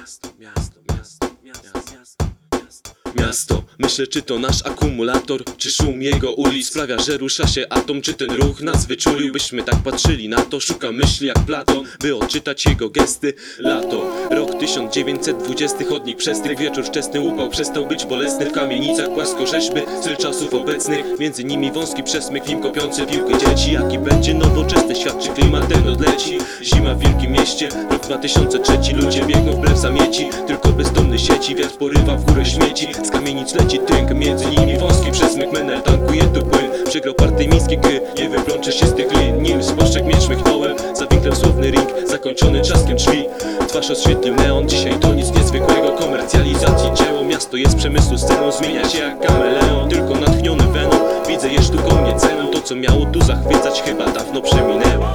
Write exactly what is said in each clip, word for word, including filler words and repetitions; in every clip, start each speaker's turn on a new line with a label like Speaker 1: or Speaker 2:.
Speaker 1: Miasto, miasto, miasto, miasto, miasto, miasto. Miasto, myślę, czy to nasz akumulator, czy szum jego ulic sprawia, że rusza się atom, czy ten ruch nas wyczulił, byśmy tak patrzyli na to. Szukam myśli jak Platon, by odczytać jego gesty. Lato, rok tysiąc dziewięćset dwudziesty, chodnik przestych, wieczór wczesny, upał przestał być bolesny. W kamienicach płaskorzeźby, styl czasów obecnych, między nimi wąski przesmyk, nim kopiący piłkę dzieci. Jaki będzie nowoczesny świat, czy klimat ten odleci? Zima w wielkim mieście, rok dwa tysiące trzeci, ludzie biegną wbrew zamieci, tylko bezdomny sieci, wiatr porywa w górę śmieci. Z kamienic leci tynk, między nimi wąski przesmyk, menel tankuje tu płyn. Przegrał partie miejskie gry, nie wyplączę się z tych lin. Nim z poszczek miecz mychnąłem, za winklem słowny ring, zakończony trzaskiem drzwi. Twarz oświetlił neon, dzisiaj to nic niezwykłego, komercjalizacji dzieło. Miasto jest przemysłu sceną, zmienia się jak kameleon, tylko natchniony weną. Widzę je sztuką, nie ceną, to co miało tu zachwycać chyba dawno przeminęło.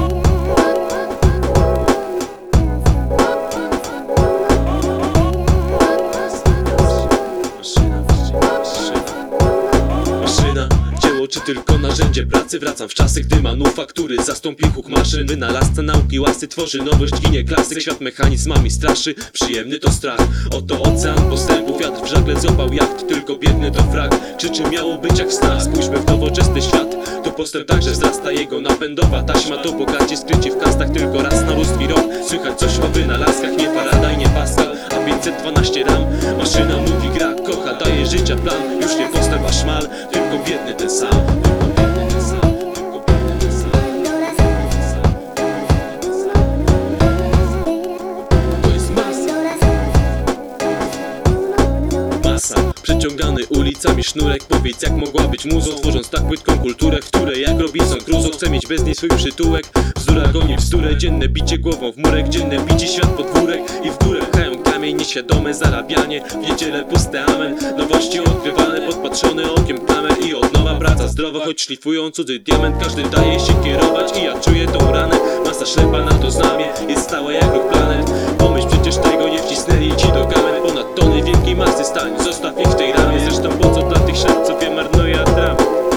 Speaker 1: Czy tylko narzędzie pracy? Wracam w czasy, gdy manufaktury zastąpił huk maszyn. Wynalazca nauki łasy tworzy nowość, ginie klasyk. Świat mechanizmami straszy, przyjemny to strach. Oto ocean postępu, wiatr w żagle złapał jacht, tylko biedny to wrak. Czy czy miało być jak w snach? Spójrzmy w nowoczesny świat, tu postęp także wzrasta. Jego napędowa taśma to bogaci skryci w kastach. Tylko raz na ludzki rok słychać coś o wynalazkach. Nie Faraday, nie Pascal, a pięćset dwanaście ram. Maszyna mówi, gra, kocha, daje życia plan. Już nie postęp, a szmal, tylko biedny ten sam. Przeciągany ulicami sznurek, powiedz jak mogła być muzą, tworząc tak płytką kulturę, w której jak Robinson Crusoe chcę mieć bez niej swój przytułek. Bzdura goni bzdurę, dzienne bicie głową w murek, dzienne bicie świat podwórek i w górę pchają kamień, nieświadome zarabianie. W niedzielę puste amen, nowości odkrywane, podpatrzone okiem kamer i od nowa praca zdrowa, choć szlifują cudzy diament. Każdy daje się kierować i ja czuję tą ranę. Masa ślepa na to znamie, jest stała jak ruch planet. Pomyśl, przecież tego nie wcisnęli ci do kamer. Ponad tony wielkiej masy stań, zostaw ich w tej ramie. Zresztą po co dla tych szewców je marnuje Adam?